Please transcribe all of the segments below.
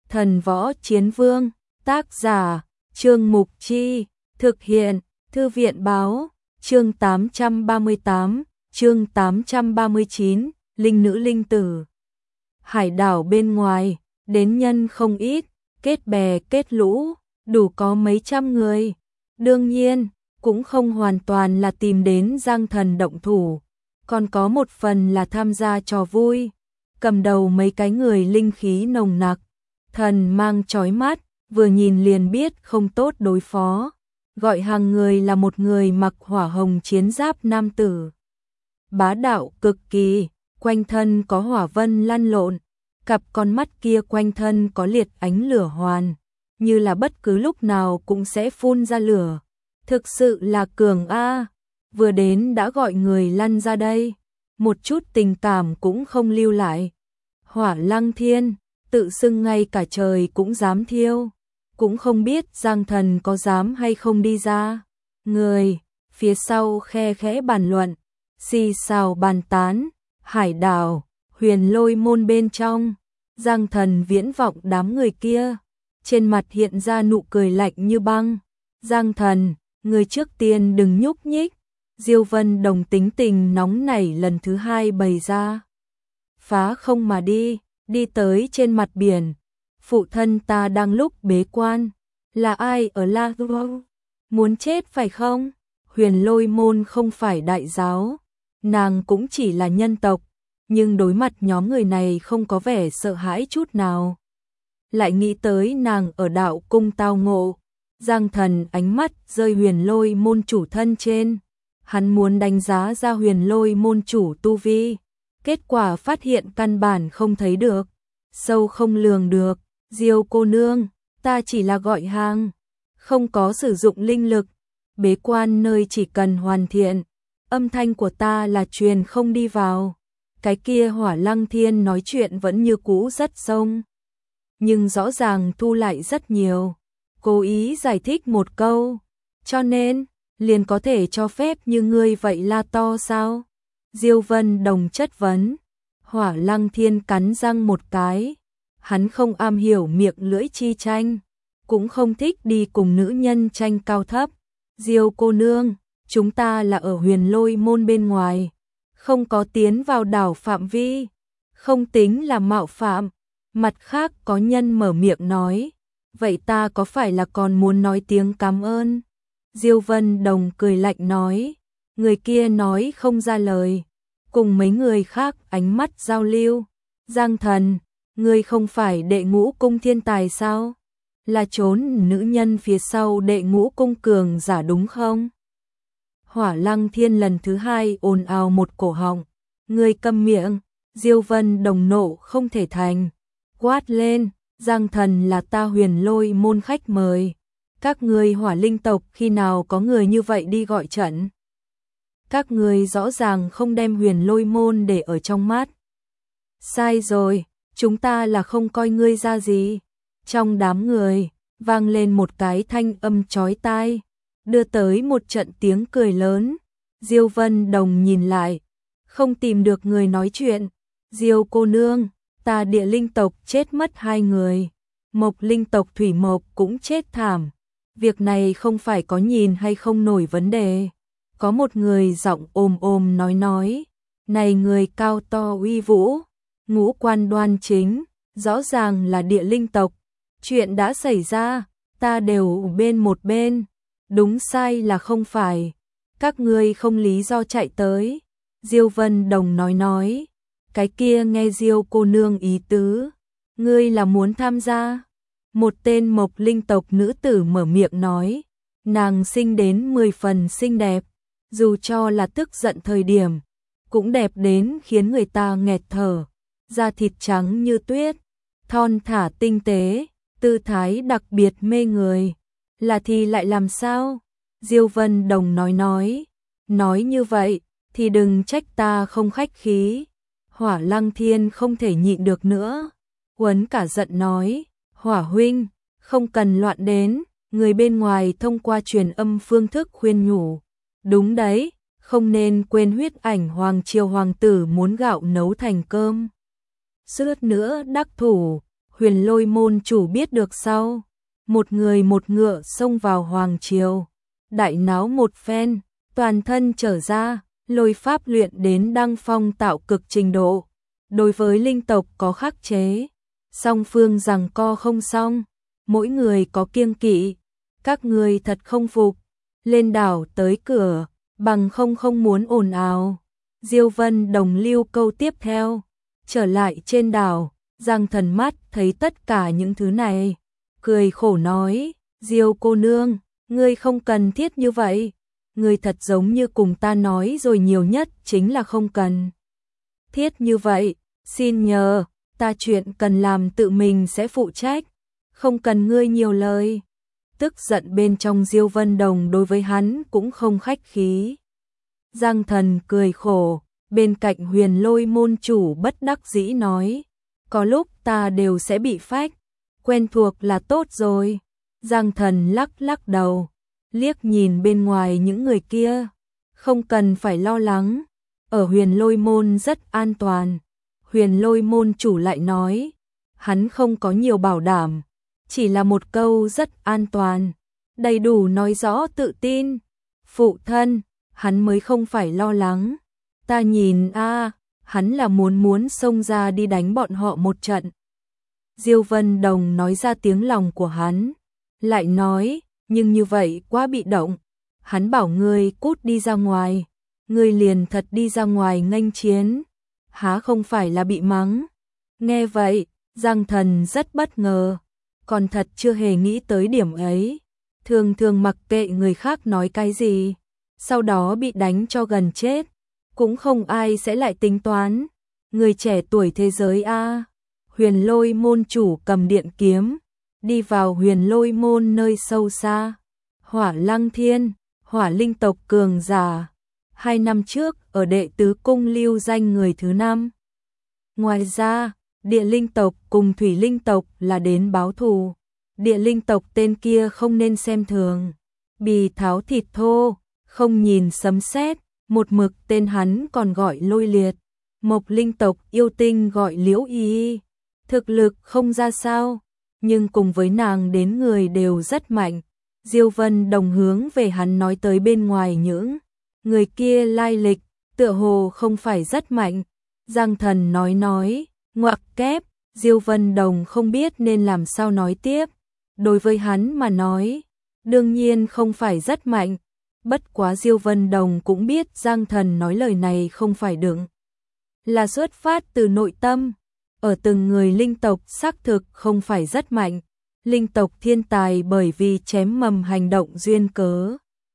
Thần võ chiến vương, tác giả, Trương Mục Chi, thực hiện, Thư viện báo, chương 838, chương 839, linh nữ linh tử. Hải đảo bên ngoài, đến nhân không ít, kết bè kết lũ, đủ có mấy trăm người. Đương nhiên, cũng không hoàn toàn là tìm đến Giang Thần động thủ, còn có một phần là tham gia trò vui. Cầm đầu mấy cái người linh khí nồng nặc, thần mang chói mắt, vừa nhìn liền biết không tốt đối phó. Gọi hàng người là một người mặc hỏa hồng chiến giáp nam tử. Bá đạo cực kỳ, quanh thân có hỏa vân lăn lộn, cặp con mắt kia quanh thân có liệt ánh lửa hoàn, như là bất cứ lúc nào cũng sẽ phun ra lửa. Thực sự là cường a, vừa đến đã gọi người lăn ra đây, một chút tình cảm cũng không lưu lại. Hỏa Lăng Thiên, tự xưng ngay cả trời cũng dám thiêu, cũng không biết Giang Thần có dám hay không đi ra. Người phía sau khe khẽ bàn luận, xì xào bàn tán. Hải đảo, Huyền Lôi môn bên trong, Giang Thần viễn vọng đám người kia, trên mặt hiện ra nụ cười lạnh như băng. Giang Thần, người trước tiên đừng nhúc nhích. Diêu Vân Đồng tính tình nóng nảy lần thứ hai bày ra. Phá không mà đi, đi tới trên mặt biển. Phụ thân ta đang lúc bế quan. Là ai ở La Rô? Muốn chết phải không? Huyền Lôi môn không phải đại giáo, nàng cũng chỉ là nhân tộc, nhưng đối mặt nhóm người này không có vẻ sợ hãi chút nào. Lại nghĩ tới nàng ở đạo cung tao ngộ, Giang Thần ánh mắt rơi Huyền Lôi môn chủ thân trên. Hắn muốn đánh giá ra Huyền Lôi môn chủ tu vi, kết quả phát hiện căn bản không thấy được, sâu không lường được. Diêu cô nương, ta chỉ là gọi hàng, không có sử dụng linh lực, bế quan nơi chỉ cần hoàn thiện, âm thanh của ta là truyền không đi vào. Cái kia Hỏa Lăng Thiên nói chuyện vẫn như cũ rất sông, nhưng rõ ràng thu lại rất nhiều, cố ý giải thích một câu, cho nên liền có thể cho phép như ngươi vậy la to sao? Diêu Vân Đồng chất vấn. Hỏa Lăng Thiên cắn răng một cái, hắn không am hiểu miệng lưỡi chi tranh, cũng không thích đi cùng nữ nhân tranh cao thấp. Diêu cô nương, chúng ta là ở Huyền Lôi môn bên ngoài, không có tiến vào đảo phạm vi, không tính là mạo phạm. Mặt khác có nhân mở miệng nói, vậy ta có phải là còn muốn nói tiếng cảm ơn? Diêu Vân Đồng cười lạnh nói, người kia nói không ra lời, cùng mấy người khác ánh mắt giao lưu. Giang Thần, ngươi không phải đệ ngũ cung thiên tài sao? Là trốn nữ nhân phía sau đệ ngũ cung cường giả đúng không? Hỏa Lăng Thiên lần thứ hai ồn ào một cổ họng, ngươi câm miệng. Diêu Vân Đồng nộ không thể thành, quát lên, Giang Thần là ta Huyền Lôi môn khách mời, các ngươi Hỏa Linh tộc khi nào có người như vậy đi gọi trận? Các ngươi rõ ràng không đem Huyền Lôi môn để ở trong mắt. Sai rồi, chúng ta là không coi ngươi ra gì. Trong đám người vang lên một cái thanh âm chói tai, đưa tới một trận tiếng cười lớn. Diêu Vân Đồng nhìn lại, không tìm được người nói chuyện. Diêu cô nương, ta Địa Linh tộc chết mất 2 người, Mộc Linh tộc Thủy Mộc cũng chết thảm. Việc này không phải có nhìn hay không nổi vấn đề. Có một người giọng ồm nói, này người cao to uy vũ, ngũ quan đoan chính, rõ ràng là Địa Linh tộc. Chuyện đã xảy ra, ta đều bên một bên, đúng sai là không phải, các ngươi không lý do chạy tới. Diêu Vân Đồng nói, cái kia nghe Diêu cô nương ý tứ, ngươi là muốn tham gia. Một tên Mộc Linh tộc nữ tử mở miệng nói, nàng sinh đến 10 phần xinh đẹp, dù cho là tức giận thời điểm, cũng đẹp đến khiến người ta nghẹt thở, da thịt trắng như tuyết, thon thả tinh tế, tư thái đặc biệt mê người. Là thì lại làm sao? Diêu Vân Đồng nói như vậy thì đừng trách ta không khách khí. Hỏa Lăng Thiên không thể nhịn được nữa, quấn cả giận nói, Hỏa huynh, không cần loạn đến. Người bên ngoài thông qua truyền âm phương thức khuyên nhủ, đúng đấy, không nên quên huyết ảnh hoàng triều hoàng tử muốn gạo nấu thành cơm. Suốt nữa đắc thủ, Huyền Lôi môn chủ biết được sau, một người một ngựa xông vào hoàng triều, đại náo một phen, toàn thân trở ra, lôi pháp luyện đến đăng phong tạo cực trình độ. Đối với linh tộc có khắc chế, song phương giằng co không xong, mỗi người có kiêng kỵ, các người thật không phục, lên đảo tới cửa, bằng không muốn ồn ào. Diêu Vân Đồng lưu câu tiếp theo, trở lại trên đảo, Giang Thần mắt thấy tất cả những thứ này, cười khổ nói, Diêu cô nương, ngươi không cần thiết như vậy, ngươi thật giống như cùng ta nói rồi, nhiều nhất chính là không cần thiết như vậy, xin nhờ, ta chuyện cần làm tự mình sẽ phụ trách, không cần ngươi nhiều lời. Tức giận bên trong Diêu Vân Đồng đối với hắn cũng không khách khí. Giang Thần cười khổ, bên cạnh Huyền Lôi môn chủ bất đắc dĩ nói, có lúc ta đều sẽ bị phách, quen thuộc là tốt rồi. Giang Thần lắc lắc đầu, liếc nhìn bên ngoài những người kia, không cần phải lo lắng, ở Huyền Lôi môn rất an toàn. Huyền Lôi môn chủ lại nói, hắn không có nhiều bảo đảm, chỉ là một câu rất an toàn, đầy đủ nói rõ tự tin. Phụ thân, hắn mới không phải lo lắng, ta nhìn hắn là muốn xông ra đi đánh bọn họ một trận. Diêu Vân Đồng nói ra tiếng lòng của hắn, lại nói, nhưng như vậy quá bị động, hắn bảo ngươi cút đi ra ngoài, ngươi liền thật đi ra ngoài nghênh chiến, há không phải là bị mắng. Nghe vậy, Giang Thần rất bất ngờ, còn thật chưa hề nghĩ tới điểm ấy, thường thường mặc kệ người khác nói cái gì, sau đó bị đánh cho gần chết, cũng không ai sẽ lại tính toán. Người trẻ tuổi thế giới Huyền Lôi môn chủ cầm điện kiếm, đi vào Huyền Lôi môn nơi sâu xa. Hỏa Lăng Thiên, hỏa linh tộc cường giả, 2 năm trước ở đệ tứ cung lưu danh người thứ 5. Ngoài ra, địa linh tộc cùng thủy linh tộc là đến báo thù. Địa linh tộc tên kia không nên xem thường, bì tháo thịt thô, không nhìn sấm sét, một mực tên hắn còn gọi Lôi Liệt. Mộc linh tộc yêu tinh gọi Liễu Y, thực lực không ra sao, nhưng cùng với nàng đến người đều rất mạnh. Diêu Vân Đồng hướng về hắn nói tới bên ngoài những người kia lai lịch, tựa hồ không phải rất mạnh. Giang Thần nói, ngoặc kép, Diêu Vân Đồng không biết nên làm sao nói tiếp. Đối với hắn mà nói, đương nhiên không phải rất mạnh. Bất quá Diêu Vân Đồng cũng biết Giang Thần nói lời này không phải đựng, là xuất phát từ nội tâm. Ở từng người linh tộc xác thực không phải rất mạnh. Linh tộc thiên tài bởi vì chém mầm hành động duyên cớ,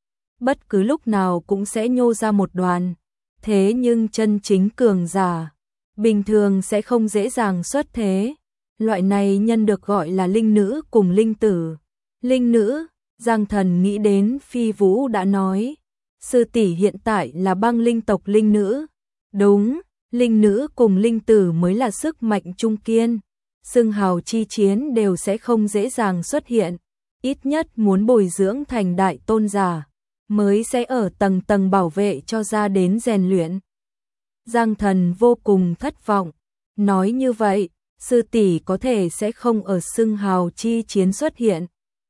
bất cứ lúc nào cũng sẽ nhô ra một đoàn. Thế nhưng chân chính cường giả, bình thường sẽ không dễ dàng xuất thế. Loại này nhân được gọi là linh nữ cùng linh tử. Linh nữ, Giang Thần nghĩ đến Phi Vũ đã nói, sư tỷ hiện tại là băng linh tộc linh nữ. Đúng, linh nữ cùng linh tử mới là sức mạnh trung kiên. Xưng hào chi chiến đều sẽ không dễ dàng xuất hiện, ít nhất muốn bồi dưỡng thành đại tôn giả, mới sẽ ở tầng tầng bảo vệ cho ra đến rèn luyện. Giang Thần vô cùng thất vọng, nói như vậy, sư tỷ có thể sẽ không ở xưng hào chi chiến xuất hiện.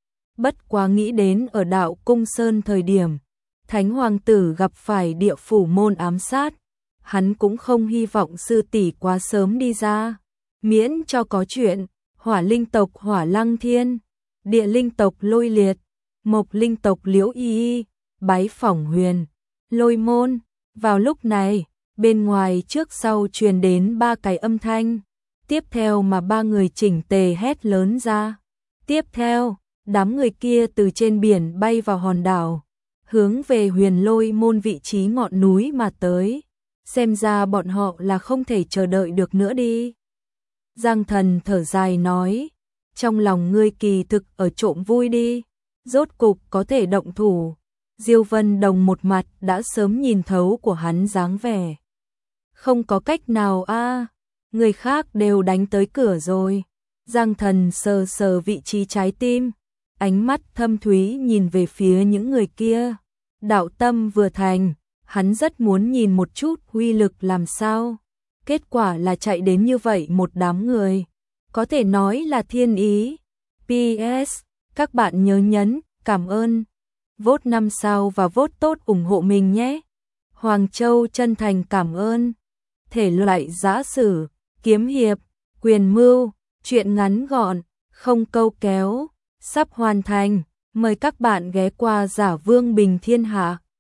Bất quá nghĩ đến ở đạo cung sơn thời điểm, Thánh Hoàng tử gặp phải địa phủ môn ám sát, hắn cũng không hy vọng sư tỷ quá sớm đi ra. Miễn cho có chuyện, hỏa linh tộc Hỏa Lăng Thiên, địa linh tộc Lôi Liệt, mộc linh tộc Liễu Y, bái phỏng Huyền Lôi môn. Vào lúc này, bên ngoài trước sau truyền đến 3 cái âm thanh, tiếp theo mà 3 người chỉnh tề hét lớn ra. Tiếp theo, đám người kia từ trên biển bay vào hòn đảo, hướng về Huyền Lôi môn vị trí ngọn núi mà tới. Xem ra bọn họ là không thể chờ đợi được nữa đi. Giang Thần thở dài nói, trong lòng ngươi kỳ thực ở trộm vui đi, rốt cục có thể động thủ. Diêu Vân Đồng một mặt đã sớm nhìn thấu của hắn dáng vẻ. Không có cách nào người khác đều đánh tới cửa rồi. Giang Thần sờ sờ vị trí trái tim, ánh mắt thâm thúy nhìn về phía những người kia. Đạo tâm vừa thành, hắn rất muốn nhìn một chút uy lực làm sao. Kết quả là chạy đến như vậy một đám người, có thể nói là thiên ý. PS, các bạn nhớ nhấn cảm ơn, vote 5 sao và vote tốt ủng hộ mình nhé. Hoàng Châu chân thành cảm ơn. Thể loại giã sử, kiếm hiệp, quyền mưu, truyện ngắn gọn, không câu kéo, sắp hoàn thành. Mời các bạn ghé qua Giả Vương Bình Thiên Hạ.